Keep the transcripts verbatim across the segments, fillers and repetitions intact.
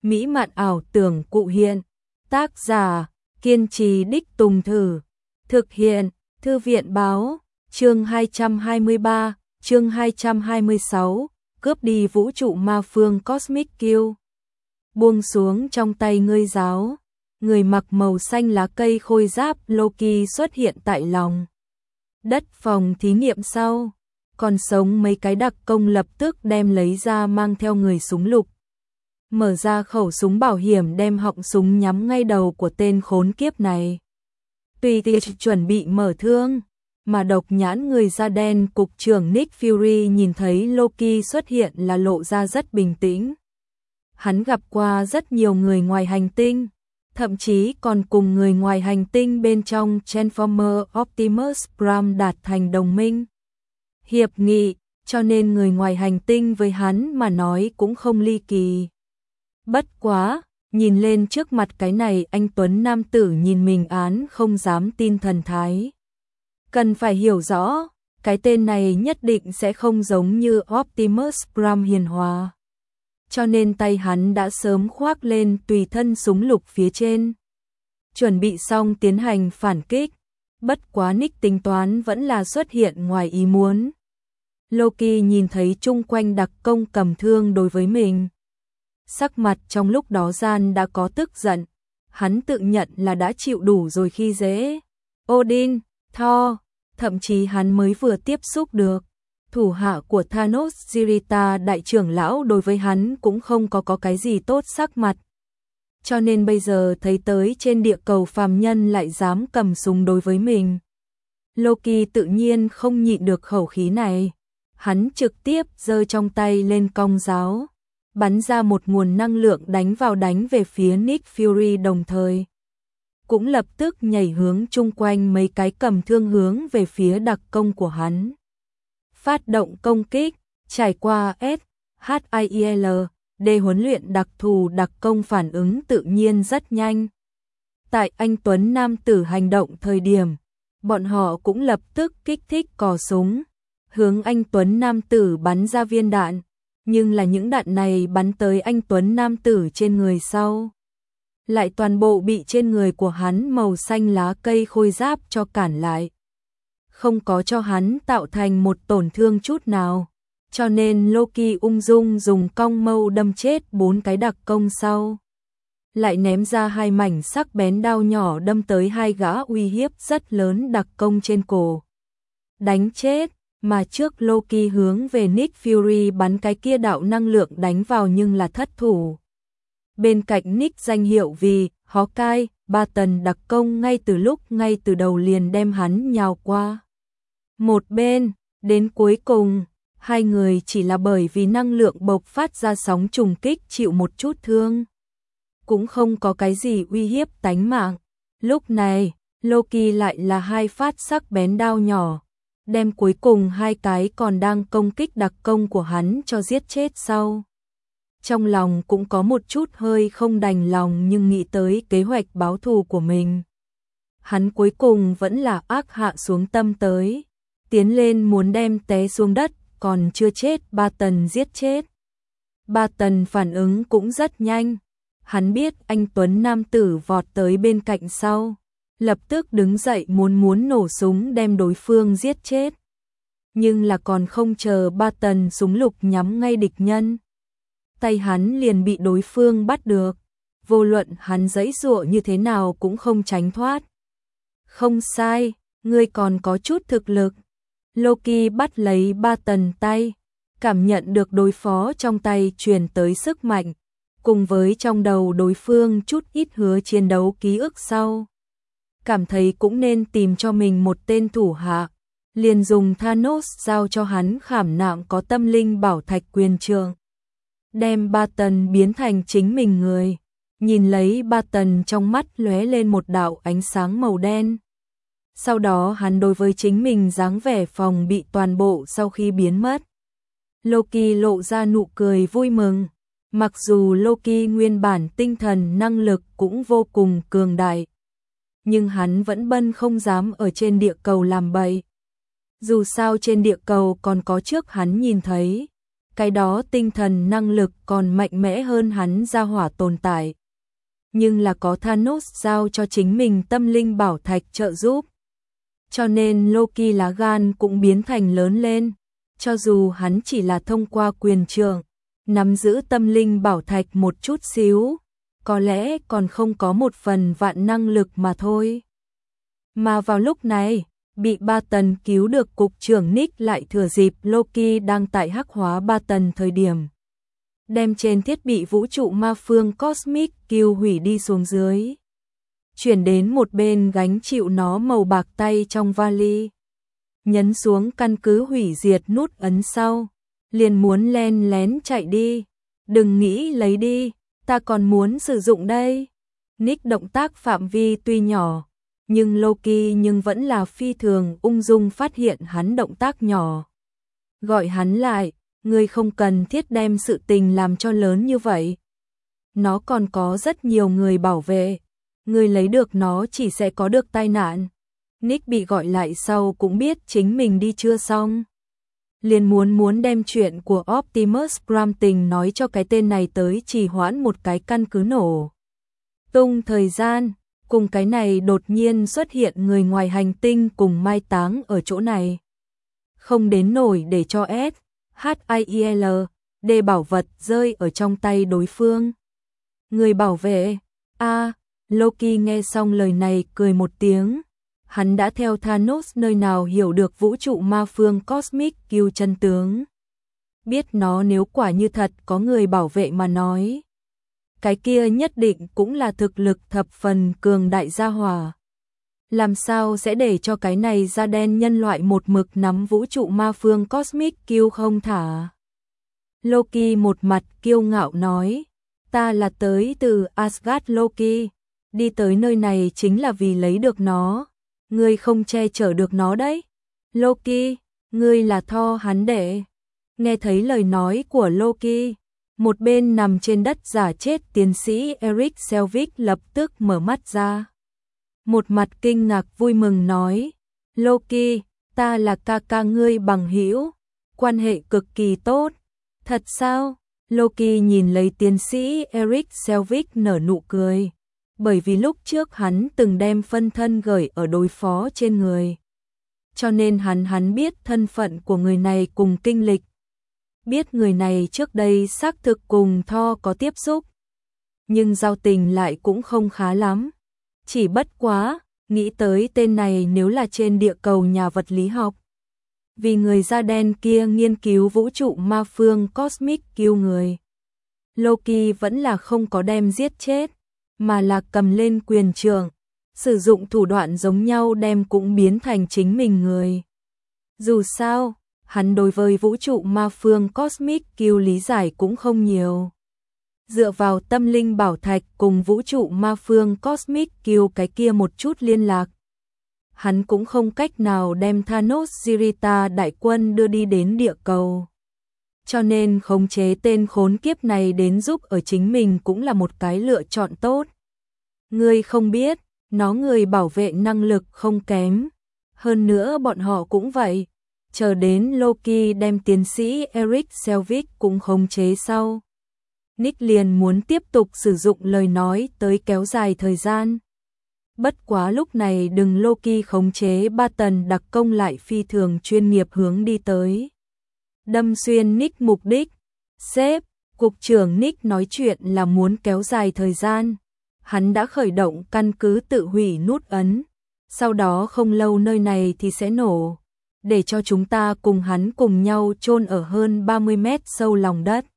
mỹ mạn ảo tưởng cụ hiện. Tác giả, kiên trì đích tùng thử. Thực hiện, Thư viện báo, chương hai trăm hai mươi ba, chương hai trăm hai mươi sáu, cướp đi vũ trụ ma phương Cosmic Kill. Buông xuống trong tay ngươi giáo, người mặc màu xanh lá cây khôi giáp Loki xuất hiện tại lòng đất phòng thí nghiệm sau. Còn sống mấy cái đặc công lập tức đem lấy ra mang theo người súng lục. Mở ra khẩu súng bảo hiểm đem họng súng nhắm ngay đầu của tên khốn kiếp này. Tùy tiện chuẩn bị mở thương, mà độc nhãn người da đen cục trưởng Nick Fury nhìn thấy Loki xuất hiện là lộ ra rất bình tĩnh. Hắn gặp qua rất nhiều người ngoài hành tinh, thậm chí còn cùng người ngoài hành tinh bên trong Transformer Optimus Prime đạt thành đồng minh. Hiệp nghị, cho nên người ngoài hành tinh với hắn mà nói cũng không ly kỳ. Bất quá, nhìn lên trước mặt cái này anh tuấn nam tử nhìn mình án không dám tin thần thái. Cần phải hiểu rõ, cái tên này nhất định sẽ không giống như Optimus Prime hiền hòa. Cho nên tay hắn đã sớm khoác lên tùy thân súng lục phía trên. Chuẩn bị xong tiến hành phản kích. Bất quá Nick tính toán vẫn là xuất hiện ngoài ý muốn. Loki nhìn thấy chung quanh đặc công cầm thương đối với mình. Sắc mặt trong lúc đó gian đã có tức giận. Hắn tự nhận là đã chịu đủ rồi khi dễ. Odin, Thor, thậm chí hắn mới vừa tiếp xúc được. Thủ hạ của Thanos Jirita đại trưởng lão đối với hắn cũng không có có cái gì tốt sắc mặt. Cho nên bây giờ thấy tới trên địa cầu phàm nhân lại dám cầm súng đối với mình. Loki tự nhiên không nhịn được khẩu khí này. Hắn trực tiếp giơ trong tay lên cong giáo, bắn ra một nguồn năng lượng đánh vào đánh về phía Nick Fury đồng thời. Cũng lập tức nhảy hướng chung quanh mấy cái cầm thương hướng về phía đặc công của hắn. Phát động công kích, trải qua S H I L để huấn luyện đặc thù đặc công phản ứng tự nhiên rất nhanh. Tại anh tuấn nam tử hành động thời điểm, bọn họ cũng lập tức kích thích cò súng, hướng anh tuấn nam tử bắn ra viên đạn, nhưng là những đạn này bắn tới anh tuấn nam tử trên người sau, lại toàn bộ bị trên người của hắn màu xanh lá cây khôi giáp cho cản lại. Không có cho hắn tạo thành một tổn thương chút nào, cho nên Loki ung dung dùng cong mâu đâm chết bốn cái đặc công sau. Lại ném ra hai mảnh sắc bén đao nhỏ đâm tới hai gã uy hiếp rất lớn đặc công trên cổ. Đánh chết, mà trước Loki hướng về Nick Fury bắn cái kia đạo năng lượng đánh vào nhưng là thất thủ. Bên cạnh Nick danh hiệu vì Hawkeye, ba tần đặc công ngay từ lúc ngay từ đầu liền đem hắn nhào qua một bên, đến cuối cùng, hai người chỉ là bởi vì năng lượng bộc phát ra sóng trùng kích chịu một chút thương. Cũng không có cái gì uy hiếp tánh mạng. Lúc này, Loki lại là hai phát sắc bén đao nhỏ, đem cuối cùng hai cái còn đang công kích đặc công của hắn cho giết chết sau. Trong lòng cũng có một chút hơi không đành lòng nhưng nghĩ tới kế hoạch báo thù của mình. Hắn cuối cùng vẫn là ác hạ xuống tâm tới, tiến lên muốn đem té xuống đất, còn chưa chết ba tần giết chết. Ba tần phản ứng cũng rất nhanh, hắn biết anh tuấn nam tử vọt tới bên cạnh sau, lập tức đứng dậy muốn muốn nổ súng đem đối phương giết chết. Nhưng là còn không chờ ba tần súng lục nhắm ngay địch nhân, tay hắn liền bị đối phương bắt được, vô luận hắn giãy giụa như thế nào cũng không tránh thoát. Không sai, ngươi còn có chút thực lực. Loki bắt lấy ba tần tay, cảm nhận được đối phó trong tay truyền tới sức mạnh, cùng với trong đầu đối phương chút ít hứa chiến đấu ký ức sau. Cảm thấy cũng nên tìm cho mình một tên thủ hạ, liền dùng Thanos giao cho hắn khảm nạm có tâm linh bảo thạch quyền trượng. Đem ba tần biến thành chính mình người, nhìn lấy ba tần trong mắt lóe lên một đạo ánh sáng màu đen. Sau đó hắn đối với chính mình dáng vẻ phòng bị toàn bộ sau khi biến mất. Loki lộ ra nụ cười vui mừng, mặc dù Loki nguyên bản tinh thần năng lực cũng vô cùng cường đại, nhưng hắn vẫn bân không dám ở trên địa cầu làm bậy. Dù sao trên địa cầu còn có trước hắn nhìn thấy, cái đó tinh thần năng lực còn mạnh mẽ hơn hắn gia hỏa tồn tại. Nhưng là có Thanos giao cho chính mình tâm linh bảo thạch trợ giúp. Cho nên Loki lá gan cũng biến thành lớn lên, cho dù hắn chỉ là thông qua quyền trượng, nắm giữ tâm linh bảo thạch một chút xíu, có lẽ còn không có một phần vạn năng lực mà thôi. Mà vào lúc này, bị Ba Tần cứu được cục trưởng Nick lại thừa dịp Loki đang tại hắc hóa Ba Tần thời điểm. Đem trên thiết bị vũ trụ ma phương Cosmic Kill hủy đi xuống dưới. Chuyển đến một bên gánh chịu nó màu bạc tay trong vali. Nhấn xuống căn cứ hủy diệt nút ấn sau. Liền muốn len lén chạy đi. Đừng nghĩ lấy đi, ta còn muốn sử dụng đây. Nick động tác phạm vi tuy nhỏ, nhưng Loki nhưng vẫn là phi thường ung dung phát hiện hắn động tác nhỏ. Gọi hắn lại, ngươi không cần thiết đem sự tình làm cho lớn như vậy. Nó còn có rất nhiều người bảo vệ, ngươi lấy được nó chỉ sẽ có được tai nạn. Nick bị gọi lại sau cũng biết chính mình đi chưa xong. Liền muốn muốn đem chuyện của Optimus Prime tình nói cho cái tên này tới trì hoãn một cái căn cứ nổ tung thời gian, cùng cái này đột nhiên xuất hiện người ngoài hành tinh cùng mai táng ở chỗ này. Không đến nổi để cho S, H I L, D bảo vật rơi ở trong tay đối phương. Người bảo vệ, a Loki nghe xong lời này cười một tiếng. Hắn đã theo Thanos nơi nào hiểu được vũ trụ ma phương Cosmic Kill chân tướng. Biết nó nếu quả như thật có người bảo vệ mà nói. Cái kia nhất định cũng là thực lực thập phần cường đại gia hỏa. Làm sao sẽ để cho cái này da đen nhân loại một mực nắm vũ trụ ma phương Cosmic Kill không thả. Loki một mặt kiêu ngạo nói, ta là tới từ Asgard Loki, đi tới nơi này chính là vì lấy được nó. Ngươi không che chở được nó đấy. Loki, ngươi là Thor hắn đệ. Nghe thấy lời nói của Loki, một bên nằm trên đất giả chết tiến sĩ Eric Selvig lập tức mở mắt ra. Một mặt kinh ngạc vui mừng nói, Loki, ta là ca ca ngươi bằng hữu, quan hệ cực kỳ tốt. Thật sao? Loki nhìn lấy tiến sĩ Eric Selvig nở nụ cười. Bởi vì lúc trước hắn từng đem phân thân gửi ở đối phó trên người. Cho nên hắn hắn biết thân phận của người này cùng kinh lịch. Biết người này trước đây xác thực cùng Thor có tiếp xúc. Nhưng giao tình lại cũng không khá lắm. Chỉ bất quá, nghĩ tới tên này nếu là trên địa cầu nhà vật lý học. Vì người da đen kia nghiên cứu vũ trụ ma phương Cosmic Kill người. Loki vẫn là không có đem giết chết. Mà là cầm lên quyền trượng, sử dụng thủ đoạn giống nhau đem cũng biến thành chính mình người. Dù sao, hắn đối với vũ trụ ma phương Cosmic Kill lý giải cũng không nhiều. Dựa vào tâm linh bảo thạch cùng vũ trụ ma phương Cosmic Kill cái kia một chút liên lạc. Hắn cũng không cách nào đem Thanos Jirita đại quân đưa đi đến địa cầu. Cho nên khống chế tên khốn kiếp này đến giúp ở chính mình cũng là một cái lựa chọn tốt. Ngươi không biết, nó người bảo vệ năng lực không kém. Hơn nữa bọn họ cũng vậy. Chờ đến Loki đem tiến sĩ Eric Selvig cũng khống chế sau. Nick liền muốn tiếp tục sử dụng lời nói tới kéo dài thời gian. Bất quá lúc này đừng Loki khống chế ba tần đặc công lại phi thường chuyên nghiệp hướng đi tới. Đâm xuyên Nick mục đích. Sếp, cục trưởng Nick nói chuyện là muốn kéo dài thời gian. Hắn đã khởi động căn cứ tự hủy nút ấn. Sau đó không lâu nơi này thì sẽ nổ. Để cho chúng ta cùng hắn cùng nhau chôn ở hơn ba mươi mét sâu lòng đất.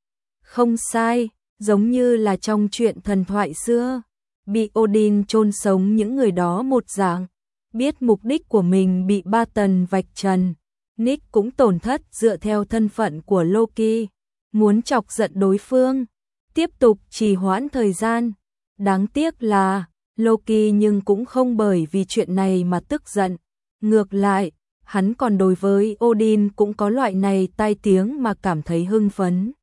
Không sai, giống như là trong chuyện thần thoại xưa. Bị Odin chôn sống những người đó một dạng. Biết mục đích của mình bị ba tần vạch trần. Nick cũng tổn thất dựa theo thân phận của Loki, muốn chọc giận đối phương, tiếp tục trì hoãn thời gian. Đáng tiếc là, Loki nhưng cũng không bởi vì chuyện này mà tức giận. Ngược lại, hắn còn đối với Odin cũng có loại này tai tiếng mà cảm thấy hưng phấn.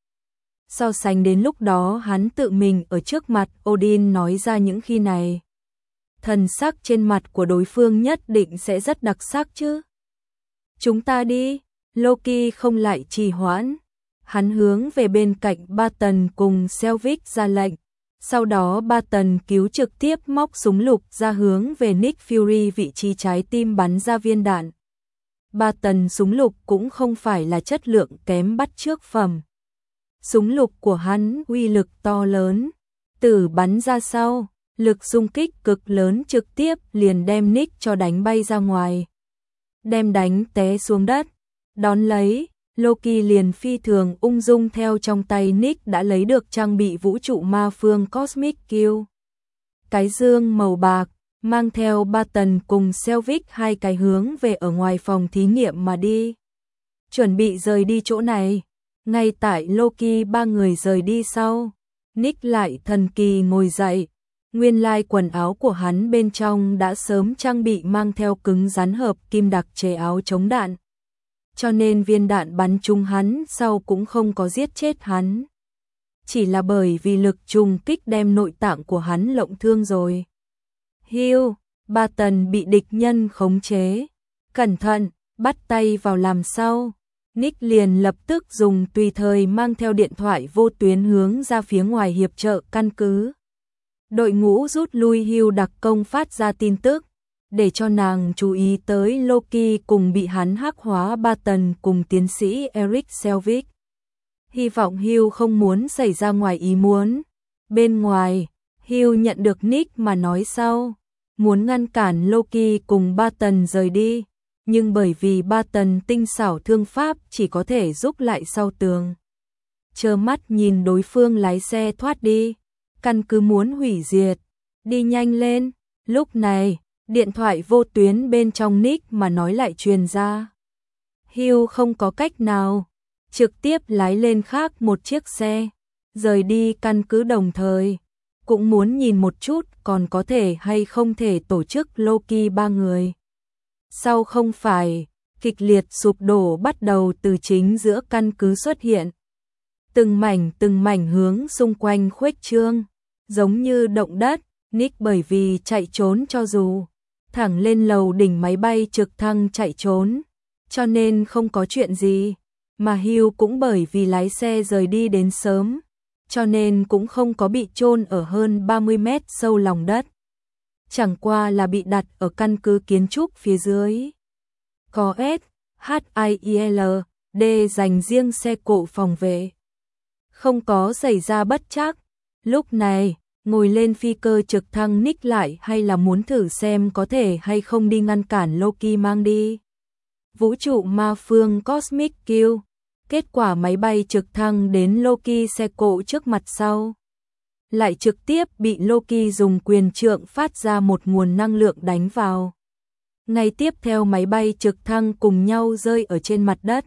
So sánh đến lúc đó hắn tự mình ở trước mặt Odin nói ra những khi này. Thần sắc trên mặt của đối phương nhất định sẽ rất đặc sắc chứ. Chúng ta đi, Loki không lại trì hoãn. Hắn hướng về bên cạnh Barton cùng Selvig ra lệnh. Sau đó Barton cứu trực tiếp móc súng lục ra hướng về Nick Fury vị trí trái tim bắn ra viên đạn. Barton súng lục cũng không phải là chất lượng kém bắt chước phẩm. Súng lục của hắn uy lực to lớn, từ bắn ra sau, lực xung kích cực lớn trực tiếp liền đem Nick cho đánh bay ra ngoài. Đem đánh té xuống đất, đón lấy, Loki liền phi thường ung dung theo trong tay Nick đã lấy được trang bị vũ trụ ma phương Cosmic Kill. Cái dương màu bạc, mang theo Barton cùng Selvig hai cái hướng về ở ngoài phòng thí nghiệm mà đi. Chuẩn bị rời đi chỗ này, ngay tại Loki ba người rời đi sau, Nick lại thần kỳ ngồi dậy. Nguyên lai quần áo của hắn bên trong đã sớm trang bị mang theo cứng rắn hợp kim đặc chế áo chống đạn. Cho nên viên đạn bắn trúng hắn sau cũng không có giết chết hắn. Chỉ là bởi vì lực trùng kích đem nội tạng của hắn lộng thương rồi. Hugh, Barton bị địch nhân khống chế. Cẩn thận, bắt tay vào làm sau. Nick liền lập tức dùng tùy thời mang theo điện thoại vô tuyến hướng ra phía ngoài hiệp trợ căn cứ. Đội ngũ rút lui Hugh đặc công phát ra tin tức, để cho nàng chú ý tới Loki cùng bị hắn hắc hóa Barton cùng tiến sĩ Eric Selvig. Hy vọng Hugh không muốn xảy ra ngoài ý muốn. Bên ngoài, Hugh nhận được Nick mà nói sau, muốn ngăn cản Loki cùng Barton rời đi, nhưng bởi vì Barton tinh xảo thương pháp chỉ có thể giúp lại sau tường. Trơ mắt nhìn đối phương lái xe thoát đi, căn cứ muốn hủy diệt, đi nhanh lên. Lúc này, điện thoại vô tuyến bên trong Nick mà nói lại truyền ra. Hugh không có cách nào, trực tiếp lái lên khác một chiếc xe, rời đi căn cứ đồng thời, cũng muốn nhìn một chút còn có thể hay không thể tổ chức Loki ba người. Sau không phải, kịch liệt sụp đổ bắt đầu từ chính giữa căn cứ xuất hiện. Từng mảnh từng mảnh hướng xung quanh khuếch trương, giống như động đất. Nick bởi vì chạy trốn cho dù thẳng lên lầu đỉnh máy bay trực thăng chạy trốn, cho nên không có chuyện gì, mà Hugh cũng bởi vì lái xe rời đi đến sớm, cho nên cũng không có bị chôn ở hơn ba mươi mét sâu lòng đất. Chẳng qua là bị đặt ở căn cứ kiến trúc phía dưới. Có S, H I L, D dành riêng xe cộ phòng vệ. Không có xảy ra bất trắc. Lúc này, ngồi lên phi cơ trực thăng Nick lại hay là muốn thử xem có thể hay không đi ngăn cản Loki mang đi vũ trụ ma phương Cosmic Kill. Kết quả máy bay trực thăng đến Loki xe cộ trước mặt sau, lại trực tiếp bị Loki dùng quyền trượng phát ra một nguồn năng lượng đánh vào. Ngay tiếp theo máy bay trực thăng cùng nhau rơi ở trên mặt đất.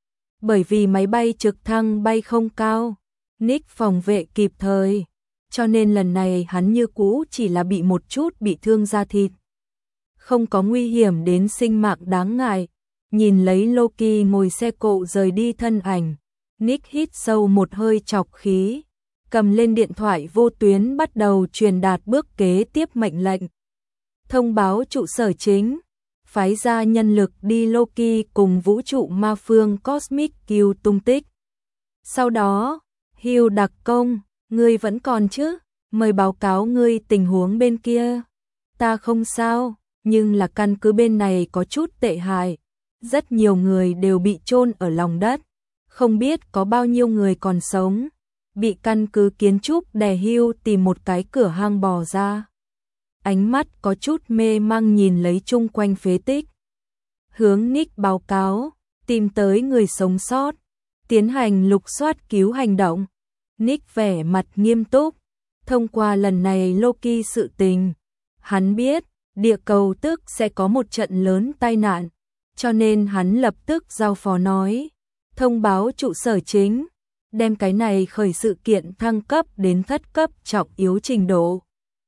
Bởi vì máy bay trực thăng bay không cao, Nick phòng vệ kịp thời, cho nên lần này hắn như cũ chỉ là bị một chút bị thương da thịt. Không có nguy hiểm đến sinh mạng đáng ngại. Nhìn lấy Loki ngồi xe cộ rời đi thân ảnh, Nick hít sâu một hơi trọc khí, cầm lên điện thoại vô tuyến bắt đầu truyền đạt bước kế tiếp mệnh lệnh. Thông báo trụ sở chính, phái ra nhân lực đi Loki cùng vũ trụ ma phương Cosmic Kill tung tích. Sau đó, Hugh đặc công, ngươi vẫn còn chứ? Mời báo cáo ngươi tình huống bên kia. Ta không sao, nhưng là căn cứ bên này có chút tệ hại. Rất nhiều người đều bị chôn ở lòng đất, không biết có bao nhiêu người còn sống. Bị căn cứ kiến trúc đè Hugh tìm một cái cửa hang bò ra. Ánh mắt có chút mê mang nhìn lấy chung quanh phế tích. Hướng Nick báo cáo, tìm tới người sống sót, tiến hành lục soát cứu hành động. Nick vẻ mặt nghiêm túc, thông qua lần này Loki sự tình, hắn biết địa cầu tức sẽ có một trận lớn tai nạn, cho nên hắn lập tức giao phó nói, thông báo trụ sở chính, đem cái này khởi sự kiện thăng cấp đến thất cấp trọng yếu trình độ,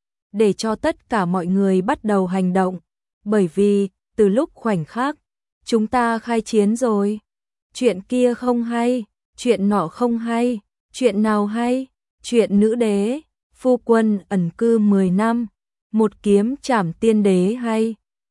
để cho tất cả mọi người bắt đầu hành động, bởi vì từ lúc khoảnh khắc chúng ta khai chiến rồi, chuyện kia không hay, chuyện nọ không hay, chuyện nào hay, chuyện nữ đế, phu quân ẩn cư mười năm, một kiếm trảm tiên đế hay,